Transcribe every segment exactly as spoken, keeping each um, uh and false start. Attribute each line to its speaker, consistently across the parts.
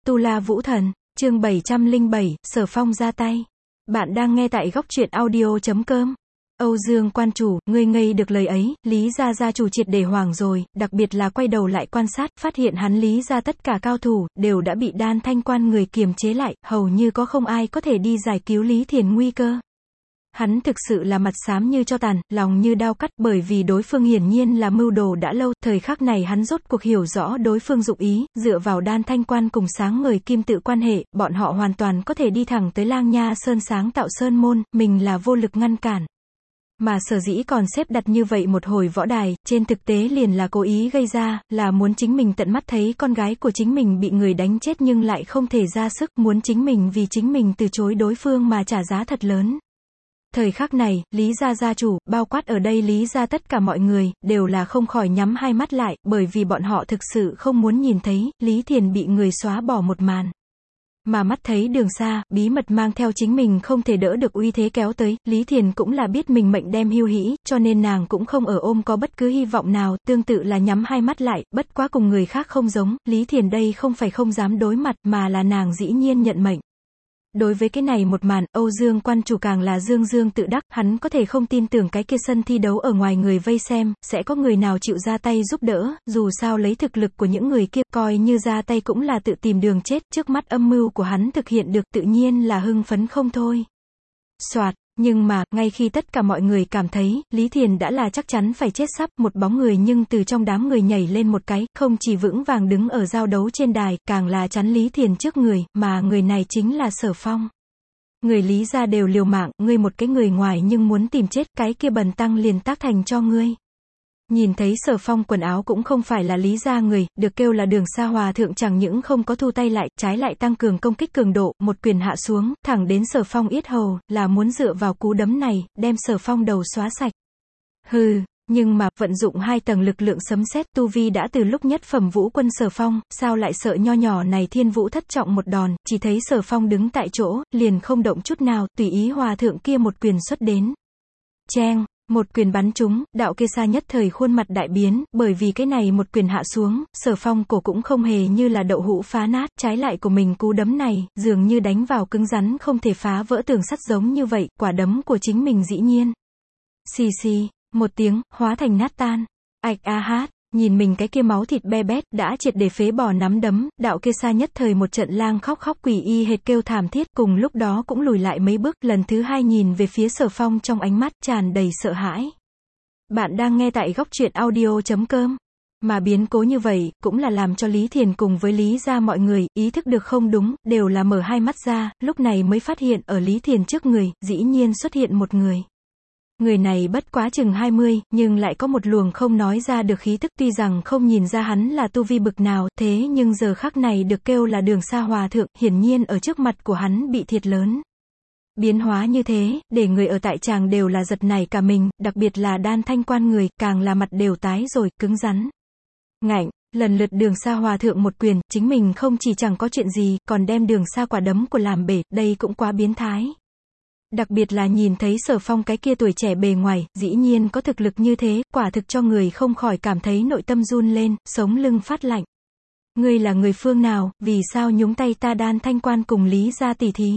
Speaker 1: Tu La Vũ Thần, chương bảy trăm lẻ bảy, Sở Phong ra tay. Bạn đang nghe tại góc truyện audio chấm com. Âu Dương quan chủ, ngươi ngây được lời ấy, Lý gia gia chủ triệt để hoảng rồi, đặc biệt là quay đầu lại quan sát, phát hiện hắn Lý gia tất cả cao thủ, đều đã bị Đan Thanh Quan người kiềm chế lại, hầu như có không ai có thể đi giải cứu Lý Thiền nguy cơ. Hắn thực sự là mặt xám như tro tàn, lòng như đao cắt, bởi vì đối phương hiển nhiên là mưu đồ đã lâu, thời khắc này hắn rốt cuộc hiểu rõ đối phương dụng ý, dựa vào Đan Thanh Quan cùng sáng ngời kim tự quan hệ, bọn họ hoàn toàn có thể đi thẳng tới Lang Nha Sơn sáng tạo sơn môn, mình là vô lực ngăn cản. Mà sở dĩ còn xếp đặt như vậy một hồi võ đài, trên thực tế liền là cố ý gây ra, là muốn chính mình tận mắt thấy con gái của chính mình bị người đánh chết nhưng lại không thể ra sức, muốn chính mình vì chính mình từ chối đối phương mà trả giá thật lớn. Thời khắc này, Lý gia gia chủ, bao quát ở đây Lý gia tất cả mọi người, đều là không khỏi nhắm hai mắt lại, bởi vì bọn họ thực sự không muốn nhìn thấy, Lý Thiền bị người xóa bỏ một màn. Mà mắt thấy Đường Sa, bí mật mang theo chính mình không thể đỡ được uy thế kéo tới, Lý Thiền cũng là biết mình mệnh đem hưu hĩ, cho nên nàng cũng không ở ôm có bất cứ hy vọng nào, tương tự là nhắm hai mắt lại, bất quá cùng người khác không giống, Lý Thiền đây không phải không dám đối mặt, mà là nàng dĩ nhiên nhận mệnh. Đối với cái này một màn, Âu Dương quan chủ càng là dương dương tự đắc, hắn có thể không tin tưởng cái kia sân thi đấu ở ngoài người vây xem, sẽ có người nào chịu ra tay giúp đỡ, dù sao lấy thực lực của những người kia, coi như ra tay cũng là tự tìm đường chết, trước mắt âm mưu của hắn thực hiện được, tự nhiên là hưng phấn không thôi. Soạt, nhưng mà, ngay khi tất cả mọi người cảm thấy, Lý Thiền đã là chắc chắn phải chết sắp, một bóng người nhưng từ trong đám người nhảy lên một cái, không chỉ vững vàng đứng ở giao đấu trên đài, càng là chắn Lý Thiền trước người, mà người này chính là Sở Phong. Người Lý gia đều liều mạng, ngươi một cái người ngoài nhưng muốn tìm chết, cái kia bần tăng liền tác thành cho ngươi. Nhìn thấy Sở Phong quần áo cũng không phải là Lý gia người, được kêu là Đường Sa hòa thượng chẳng những không có thu tay lại, trái lại tăng cường công kích cường độ, một quyền hạ xuống, thẳng đến Sở Phong yết hầu, là muốn dựa vào cú đấm này, đem Sở Phong đầu xóa sạch. Hừ, nhưng mà, vận dụng hai tầng lực lượng sấm sét, tu vi đã từ lúc nhất phẩm vũ quân Sở Phong, sao lại sợ nho nhỏ này thiên vũ thất trọng một đòn, chỉ thấy Sở Phong đứng tại chỗ, liền không động chút nào, tùy ý hòa thượng kia một quyền xuất đến. Cheng! Một quyền bắn trúng, đạo kia xa nhất thời khuôn mặt đại biến, bởi vì cái này một quyền hạ xuống, Sở Phong cổ cũng không hề như là đậu hũ phá nát, trái lại của mình cú đấm này, dường như đánh vào cứng rắn không thể phá vỡ tường sắt giống như vậy, quả đấm của chính mình dĩ nhiên. Xì xì, một tiếng, hóa thành nát tan. Ạch a hát, nhìn mình cái kia máu thịt be bét, đã triệt để phế bỏ nắm đấm, đạo kia xa nhất thời một trận lang khóc khóc quỷ y hệt kêu thảm thiết, cùng lúc đó cũng lùi lại mấy bước, lần thứ hai nhìn về phía Sở Phong trong ánh mắt tràn đầy sợ hãi. Bạn đang nghe tại góc truyện audio chấm com. Mà biến cố như vậy, cũng là làm cho Lý Thiền cùng với Lý gia mọi người, ý thức được không đúng, đều là mở hai mắt ra, lúc này mới phát hiện ở Lý Thiền trước người, dĩ nhiên xuất hiện một người. Người này bất quá chừng hai mươi, nhưng lại có một luồng không nói ra được khí tức, tuy rằng không nhìn ra hắn là tu vi bực nào, thế nhưng giờ khắc này được kêu là Đường Sa hòa thượng, hiển nhiên ở trước mặt của hắn bị thiệt lớn. Biến hóa như thế, để người ở tại tràng đều là giật nảy cả mình, đặc biệt là Đan Thanh Quan người, càng là mặt đều tái rồi, cứng rắn. Ngạnh, lần lượt Đường Sa hòa thượng một quyền, chính mình không chỉ chẳng có chuyện gì, còn đem Đường Sa quả đấm của làm bể, đây cũng quá biến thái. Đặc biệt là nhìn thấy Sở Phong cái kia tuổi trẻ bề ngoài, dĩ nhiên có thực lực như thế, quả thực cho người không khỏi cảm thấy nội tâm run lên, sống lưng phát lạnh. Ngươi là người phương nào, vì sao nhúng tay ta Đan Thanh Quan cùng Lý gia tỷ thí?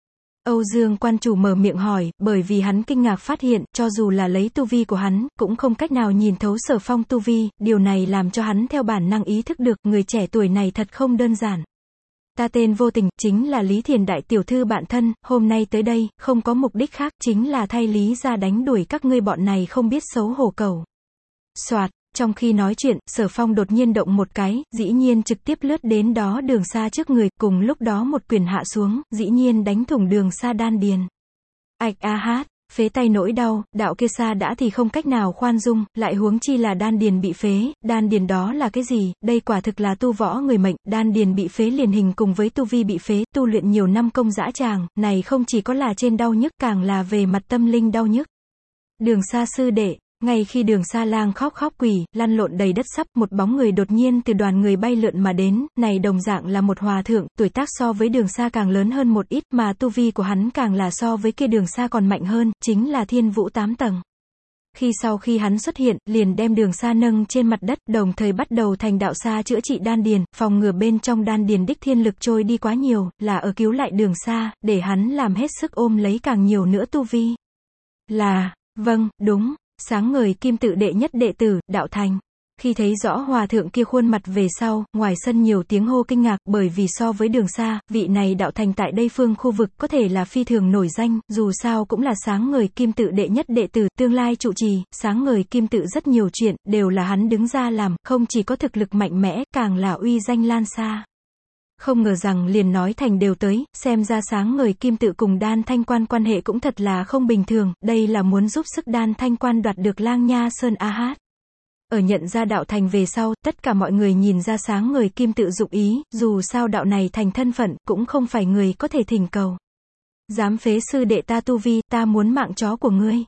Speaker 1: Âu Dương quan chủ mở miệng hỏi, bởi vì hắn kinh ngạc phát hiện, cho dù là lấy tu vi của hắn, cũng không cách nào nhìn thấu Sở Phong tu vi, điều này làm cho hắn theo bản năng ý thức được, người trẻ tuổi này thật không đơn giản. Ta tên Vô Tình, chính là Lý Thiền đại tiểu thư bạn thân, hôm nay tới đây, không có mục đích khác, chính là thay Lý gia đánh đuổi các ngươi bọn này không biết xấu hổ cầu. Soạt, trong khi nói chuyện, Sở Phong đột nhiên động một cái, dĩ nhiên trực tiếp lướt đến đó Đường Sa trước người, cùng lúc đó một quyền hạ xuống, dĩ nhiên đánh thủng Đường Sa đan điền. Ạch a hát. Phế tay nỗi đau, đạo kia xa đã thì không cách nào khoan dung, lại huống chi là đan điền bị phế, đan điền đó là cái gì, đây quả thực là tu võ người mệnh, đan điền bị phế liền hình cùng với tu vi bị phế, tu luyện nhiều năm công dã tràng, này không chỉ có là trên đau nhức, càng là về mặt tâm linh đau nhức. Đường Sa sư đệ. Ngay khi Đường Sa lang khóc khóc quỷ, lăn lộn đầy đất sắp, một bóng người đột nhiên từ đoàn người bay lượn mà đến, này đồng dạng là một hòa thượng, tuổi tác so với Đường Sa càng lớn hơn một ít, mà tu vi của hắn càng là so với kia Đường Sa còn mạnh hơn, chính là Thiên Vũ tám tầng. Khi sau khi hắn xuất hiện, liền đem Đường Sa nâng trên mặt đất, đồng thời bắt đầu thành đạo sa chữa trị đan điền, phòng ngừa bên trong đan điền đích thiên lực trôi đi quá nhiều, là ở cứu lại Đường Sa, để hắn làm hết sức ôm lấy càng nhiều nữa tu vi. Là, vâng, đúng, sáng ngời kim tự đệ nhất đệ tử, đạo thành. Khi thấy rõ hòa thượng kia khuôn mặt về sau, ngoài sân nhiều tiếng hô kinh ngạc, bởi vì so với Đường Sa, vị này đạo thành tại đây phương khu vực có thể là phi thường nổi danh, dù sao cũng là sáng ngời kim tự đệ nhất đệ tử, tương lai trụ trì, sáng ngời kim tự rất nhiều chuyện, đều là hắn đứng ra làm, không chỉ có thực lực mạnh mẽ, càng là uy danh lan xa. Không ngờ rằng liền nói thành đều tới, xem ra sáng ngời kim tự cùng Đan Thanh Quan quan hệ cũng thật là không bình thường, đây là muốn giúp sức Đan Thanh Quan đoạt được Lang Nha Sơn A Hát. Ở nhận ra đạo thành về sau, tất cả mọi người nhìn ra sáng ngời kim tự dụng ý, dù sao đạo này thành thân phận, cũng không phải người có thể thỉnh cầu. Dám phế sư đệ ta tu vi, ta muốn mạng chó của ngươi.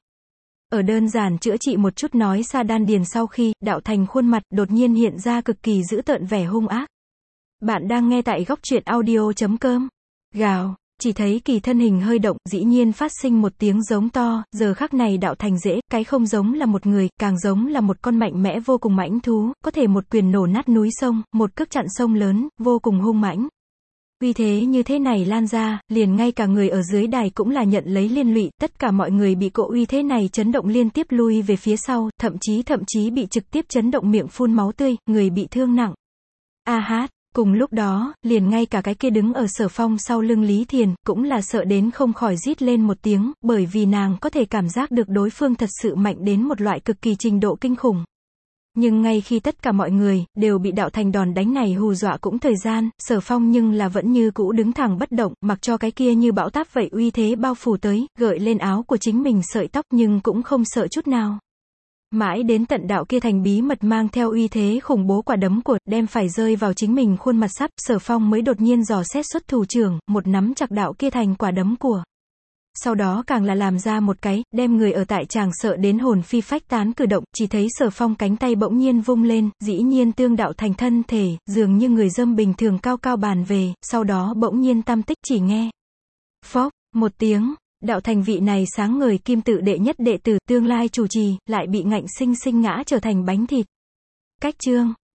Speaker 1: Ở đơn giản chữa trị một chút nói xa đan điền sau khi, đạo thành khuôn mặt, đột nhiên hiện ra cực kỳ dữ tợn vẻ hung ác. Bạn đang nghe tại góc truyện audio chấm com. Gào. Chỉ thấy Kỳ thân hình hơi động, dĩ nhiên phát sinh một tiếng giống to, giờ khắc này đạo thành dễ, cái không giống là một người, càng giống là một con mạnh mẽ vô cùng mãnh thú, có thể một quyền nổ nát núi sông, một cước chặn sông lớn, vô cùng hung mãnh. Uy thế như thế này lan ra, liền ngay cả người ở dưới đài cũng là nhận lấy liên lụy, tất cả mọi người bị cỗ uy thế này chấn động liên tiếp lui về phía sau, thậm chí thậm chí bị trực tiếp chấn động miệng phun máu tươi, người bị thương nặng. A Hát. Cùng lúc đó, liền ngay cả cái kia đứng ở Sở Phong sau lưng Lý Thiền, cũng là sợ đến không khỏi rít lên một tiếng, bởi vì nàng có thể cảm giác được đối phương thật sự mạnh đến một loại cực kỳ trình độ kinh khủng. Nhưng ngay khi tất cả mọi người, đều bị đạo thành đòn đánh này hù dọa cũng thời gian, Sở Phong nhưng là vẫn như cũ đứng thẳng bất động, mặc cho cái kia như bão táp vậy uy thế bao phủ tới, gợi lên áo của chính mình sợi tóc nhưng cũng không sợ chút nào. Mãi đến tận đạo kia thành bí mật mang theo uy thế khủng bố quả đấm của, đem phải rơi vào chính mình khuôn mặt sắp, Sở Phong mới đột nhiên dò xét xuất thủ trưởng, một nắm chặt đạo kia thành quả đấm của. Sau đó càng là làm ra một cái, đem người ở tại tràng sợ đến hồn phi phách tán cử động, chỉ thấy Sở Phong cánh tay bỗng nhiên vung lên, dĩ nhiên tương đạo thành thân thể, dường như người dâm bình thường cao cao bàn về, sau đó bỗng nhiên tam tích chỉ nghe. Phốc, một tiếng. Đạo thành vị này sáng ngời kim tự đệ nhất đệ tử, tương lai chủ trì, lại bị ngạnh sinh sinh ngã trở thành bánh thịt. Cách chương.